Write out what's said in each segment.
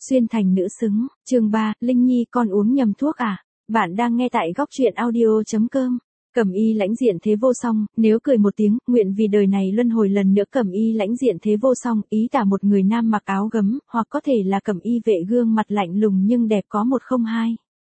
Xuyên thành nữ xứng, chương 3, Linh Nhi con uống nhầm thuốc à? Bạn đang nghe tại góc truyện audio.com. Cẩm y lãnh diện thế vô song, nếu cười một tiếng, nguyện vì đời này luân hồi lần nữa. Cẩm y lãnh diện thế vô song, ý cả một người nam mặc áo gấm, hoặc có thể là cẩm y vệ gương mặt lạnh lùng nhưng đẹp có một không hai.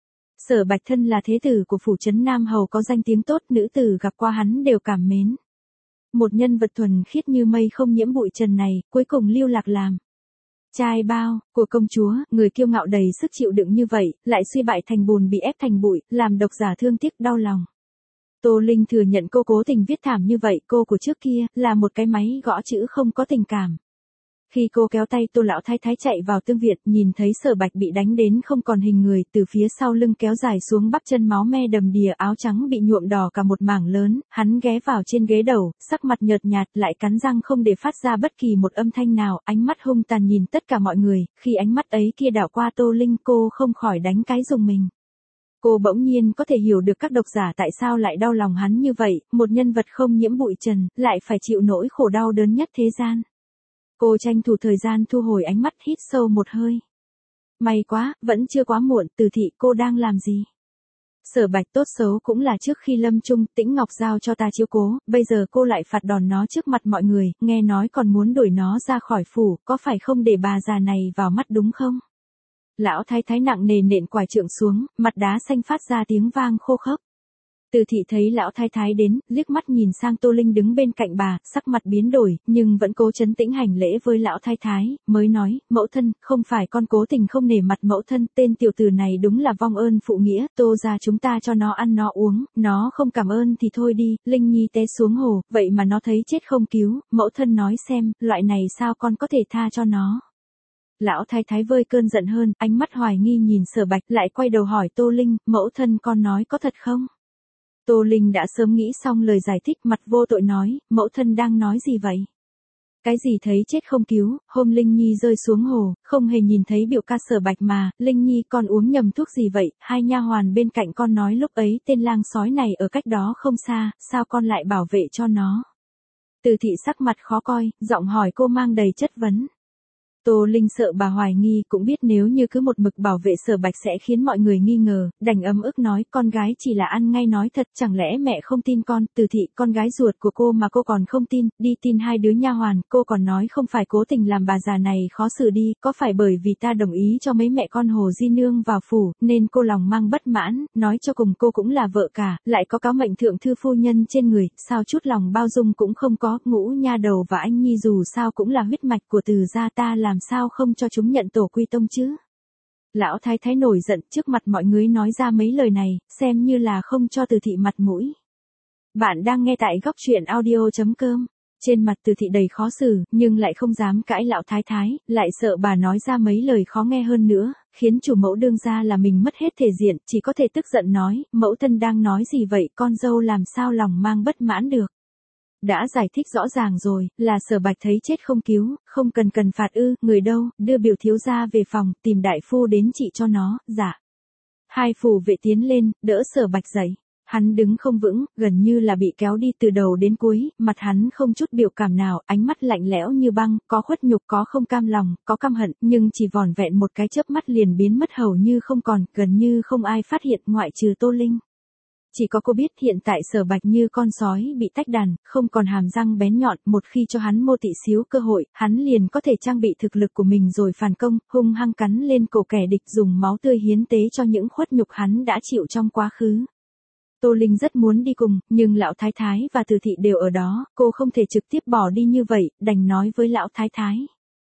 Sở Bạch thân là thế tử của phủ trấn Nam Hầu, có danh tiếng tốt, nữ tử gặp qua hắn đều cảm mến. Một nhân vật thuần khiết như mây không nhiễm bụi trần này, cuối cùng lưu lạc làm trai bao của công chúa, người kiêu ngạo đầy sức chịu đựng như vậy, lại suy bại thành bùn, bị ép thành bụi, làm độc giả thương tiếc đau lòng. Tô Linh thừa nhận cô cố tình viết thảm như vậy, cô của trước kia là một cái máy gõ chữ không có tình cảm. Khi cô kéo tay Tô lão thái thái chạy vào tương viện, nhìn thấy Sở Bạch bị đánh đến không còn hình người, từ phía sau lưng kéo dài xuống bắp chân máu me đầm đìa, áo trắng bị nhuộm đỏ cả một mảng lớn, hắn ghé vào trên ghế đầu, sắc mặt nhợt nhạt, lại cắn răng không để phát ra bất kỳ một âm thanh nào, ánh mắt hung tàn nhìn tất cả mọi người, khi ánh mắt ấy kia đảo qua Tô Linh, cô không khỏi đánh cái rùng mình. Cô bỗng nhiên có thể hiểu được các độc giả tại sao lại đau lòng hắn như vậy, một nhân vật không nhiễm bụi trần, lại phải chịu nỗi khổ đau đớn nhất thế gian. Cô tranh thủ thời gian thu hồi ánh mắt, hít sâu một hơi. May quá, vẫn chưa quá muộn. Từ thị, cô đang làm gì? Sở Bạch tốt xấu cũng là trước khi lâm chung, Tĩnh Ngọc giao cho ta chiếu cố, bây giờ cô lại phạt đòn nó trước mặt mọi người, nghe nói còn muốn đuổi nó ra khỏi phủ, có phải không để bà già này vào mắt đúng không? Lão thái thái nặng nề nện quải trượng xuống, mặt đá xanh phát ra tiếng vang khô khốc. Từ thị thấy lão thái thái đến, liếc mắt nhìn sang Tô Linh đứng bên cạnh bà, sắc mặt biến đổi, nhưng vẫn cố trấn tĩnh hành lễ với lão thái thái, mới nói, mẫu thân, không phải con cố tình không nể mặt mẫu thân, tên tiểu tử này đúng là vong ơn phụ nghĩa, Tô gia chúng ta cho nó ăn nó uống, nó không cảm ơn thì thôi đi. Linh Nhi té xuống hồ, vậy mà nó thấy chết không cứu, mẫu thân nói xem, loại này sao con có thể tha cho nó. Lão thái thái vơi cơn giận hơn, ánh mắt hoài nghi nhìn Sở Bạch, lại quay đầu hỏi Tô Linh, mẫu thân con nói có thật không? Tô Linh đã sớm nghĩ xong lời giải thích, mặt vô tội nói, mẫu thân đang nói gì vậy? Cái gì thấy chết không cứu, hôm Linh Nhi rơi xuống hồ, không hề nhìn thấy biểu ca Sở Bạch mà, Linh Nhi con uống nhầm thuốc gì vậy? Hai nha hoàn bên cạnh con nói lúc ấy tên lang sói này ở cách đó không xa, sao con lại bảo vệ cho nó? Từ thị sắc mặt khó coi, giọng hỏi cô mang đầy chất vấn. Tô Linh sợ bà hoài nghi, cũng biết nếu như cứ một mực bảo vệ Sở Bạch sẽ khiến mọi người nghi ngờ, đành ấm ức nói, con gái chỉ là ăn ngay nói thật, chẳng lẽ mẹ không tin con? Từ thị, con gái ruột của cô mà cô còn không tin, đi tin hai đứa nha hoàn, cô còn nói không phải cố tình làm bà già này khó xử đi, có phải bởi vì ta đồng ý cho mấy mẹ con Hồ Di Nương vào phủ, nên cô lòng mang bất mãn, nói cho cùng cô cũng là vợ cả, lại có cáo mệnh thượng thư phu nhân trên người, sao chút lòng bao dung cũng không có. Ngũ nha đầu và anh Nhi dù sao cũng là huyết mạch của Từ gia ta, làm sao không cho chúng nhận tổ quy tông chứ? Lão thái thái nổi giận, trước mặt mọi người nói ra mấy lời này, xem như là không cho Từ thị mặt mũi. Bạn đang nghe tại góc truyện audio.com. Trên mặt Từ thị đầy khó xử, nhưng lại không dám cãi lão thái thái, lại sợ bà nói ra mấy lời khó nghe hơn nữa, khiến chủ mẫu đương ra là mình mất hết thể diện, chỉ có thể tức giận nói, mẫu thân đang nói gì vậy, con dâu làm sao lòng mang bất mãn được. Đã giải thích rõ ràng rồi, là Sở Bạch thấy chết không cứu, không cần phạt ư, người đâu, đưa biểu thiếu gia về phòng, tìm đại phu đến trị cho nó. Dạ. Hai phủ vệ tiến lên, đỡ Sở Bạch dậy. Hắn đứng không vững, gần như là bị kéo đi từ đầu đến cuối, mặt hắn không chút biểu cảm nào, ánh mắt lạnh lẽo như băng, có khuất nhục, có không cam lòng, có căm hận, nhưng chỉ vỏn vẹn một cái chớp mắt liền biến mất hầu như không còn, gần như không ai phát hiện ngoại trừ Tô Linh. Chỉ có cô biết hiện tại Sở Bạch như con sói bị tách đàn, không còn hàm răng bén nhọn, một khi cho hắn mô tị xíu cơ hội, hắn liền có thể trang bị thực lực của mình rồi phản công, hung hăng cắn lên cổ kẻ địch, dùng máu tươi hiến tế cho những khuất nhục hắn đã chịu trong quá khứ. Tô Linh rất muốn đi cùng, nhưng lão thái thái và Từ thị đều ở đó, cô không thể trực tiếp bỏ đi như vậy, đành nói với lão thái thái.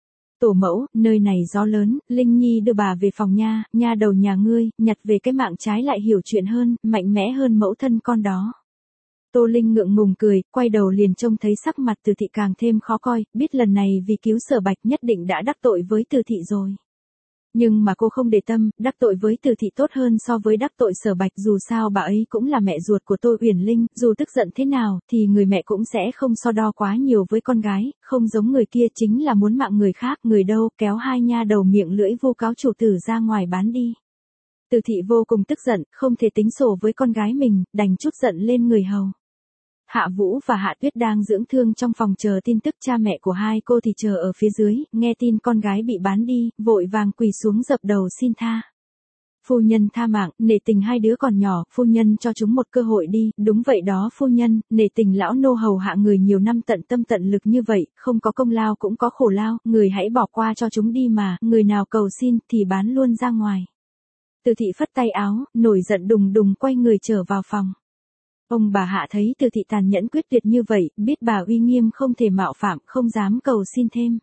Tổ mẫu, nơi này gió lớn, Linh Nhi đưa bà về phòng nha, nha đầu nhà ngươi, nhặt về cái mạng trái lại hiểu chuyện hơn, mạnh mẽ hơn mẫu thân con đó. Tô Linh ngượng ngùng cười, quay đầu liền trông thấy sắc mặt Từ thị càng thêm khó coi, biết lần này vì cứu Sở Bạch nhất định đã đắc tội với Từ thị rồi. Nhưng mà cô không để tâm, đắc tội với Từ thị tốt hơn so với đắc tội Sở Bạch, dù sao bà ấy cũng là mẹ ruột của Tô Uyển Linh, dù tức giận thế nào, thì người mẹ cũng sẽ không so đo quá nhiều với con gái, không giống người kia chính là muốn mạng người khác, người đâu, kéo hai nha đầu miệng lưỡi vu cáo chủ tử ra ngoài bán đi. Từ thị vô cùng tức giận, không thể tính sổ với con gái mình, đành trút giận lên người hầu. Hạ Vũ và Hạ Tuyết đang dưỡng thương trong phòng chờ tin tức, cha mẹ của hai cô thì chờ ở phía dưới, nghe tin con gái bị bán đi, vội vàng quỳ xuống dập đầu xin tha. Phu nhân tha mạng, nể tình hai đứa còn nhỏ, phu nhân cho chúng một cơ hội đi. Đúng vậy đó phu nhân, nể tình lão nô hầu hạ người nhiều năm tận tâm tận lực như vậy, không có công lao cũng có khổ lao, người hãy bỏ qua cho chúng đi mà, người nào cầu xin thì bán luôn ra ngoài. Từ thị phất tay áo, nổi giận đùng đùng quay người trở vào phòng. Ông bà Hạ thấy Từ thị tàn nhẫn quyết tuyệt như vậy, biết bà uy nghiêm không thể mạo phạm, không dám cầu xin thêm.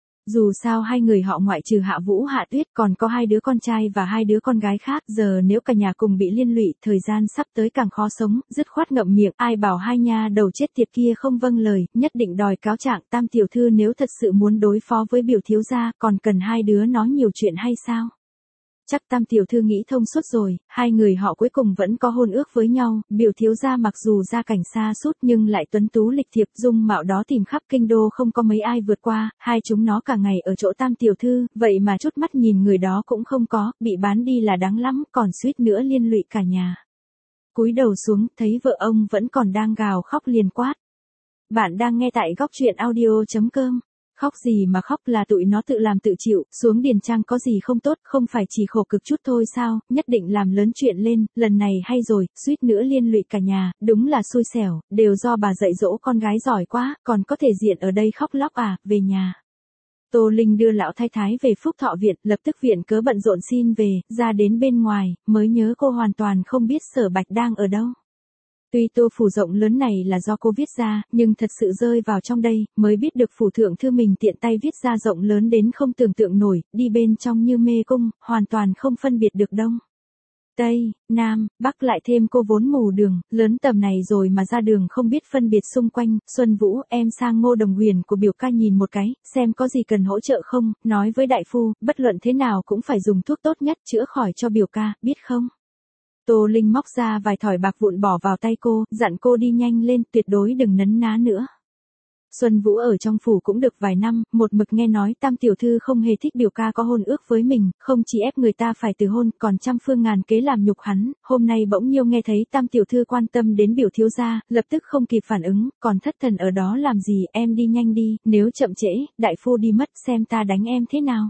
Dù sao hai người họ ngoại trừ Hạ Vũ Hạ Tuyết còn có hai đứa con trai và hai đứa con gái khác, giờ nếu cả nhà cùng bị liên lụy, thời gian sắp tới càng khó sống, dứt khoát ngậm miệng, ai bảo hai nha đầu chết tiệt kia không vâng lời, nhất định đòi cáo trạng. Tam tiểu thư nếu thật sự muốn đối phó với biểu thiếu gia, còn cần hai đứa nói nhiều chuyện hay sao? Chắc Tam tiểu thư nghĩ thông suốt rồi, hai người họ cuối cùng vẫn có hôn ước với nhau, biểu thiếu gia mặc dù gia cảnh xa sút nhưng lại tuấn tú lịch thiệp, dung mạo đó tìm khắp kinh đô không có mấy ai vượt qua, hai chúng nó cả ngày ở chỗ Tam tiểu thư, vậy mà chút mắt nhìn người đó cũng không có, bị bán đi là đáng lắm, còn suýt nữa liên lụy cả nhà. Cúi đầu xuống, thấy vợ ông vẫn còn đang gào khóc liền quát. Bạn đang nghe tại góc truyện audio.com. Khóc gì mà khóc, là tụi nó tự làm tự chịu, xuống điền trang có gì không tốt, không phải chỉ khổ cực chút thôi sao, nhất định làm lớn chuyện lên, lần này hay rồi, suýt nữa liên lụy cả nhà, đúng là xui xẻo, đều do bà dạy dỗ con gái giỏi quá, còn có thể diện ở đây khóc lóc à, về nhà. Tô Linh đưa lão thái thái về Phúc Thọ viện, lập tức viện cớ bận rộn xin về, ra đến bên ngoài, mới nhớ cô hoàn toàn không biết Sở Bạch đang ở đâu. Tuy tô phủ rộng lớn này là do cô viết ra, nhưng thật sự rơi vào trong đây, mới biết được phủ thượng thư mình tiện tay viết ra rộng lớn đến không tưởng tượng nổi, đi bên trong như mê cung, hoàn toàn không phân biệt được đông, Tây, Nam, Bắc, lại thêm cô vốn mù đường, lớn tầm này rồi mà ra đường không biết phân biệt xung quanh. Xuân Vũ, em sang Ngô Đồng Huyền của biểu ca nhìn một cái, xem có gì cần hỗ trợ không, nói với đại phu, bất luận thế nào cũng phải dùng thuốc tốt nhất chữa khỏi cho biểu ca, biết không? Tô Linh móc ra vài thỏi bạc vụn bỏ vào tay cô, dặn cô đi nhanh lên, tuyệt đối đừng nấn ná nữa. Xuân Vũ ở trong phủ cũng được vài năm, một mực nghe nói Tam tiểu thư không hề thích biểu ca có hôn ước với mình, không chỉ ép người ta phải từ hôn, còn trăm phương ngàn kế làm nhục hắn, hôm nay bỗng nhiêu nghe thấy Tam tiểu thư quan tâm đến biểu thiếu gia, lập tức không kịp phản ứng, còn thất thần ở đó làm gì, em đi nhanh đi, nếu chậm trễ, đại phu đi mất, xem ta đánh em thế nào.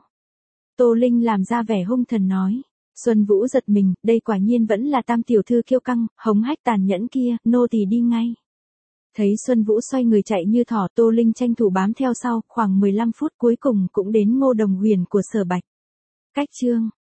Tô Linh làm ra vẻ hung thần nói. Xuân Vũ giật mình, đây quả nhiên vẫn là Tam tiểu thư kiêu căng, hống hách tàn nhẫn kia, nô tỳ đi ngay. Thấy Xuân Vũ xoay người chạy như thỏ, Tô Linh tranh thủ bám theo sau, khoảng 15 phút cuối cùng cũng đến Ngô Đồng Huyền của Sở Bạch. Cách chương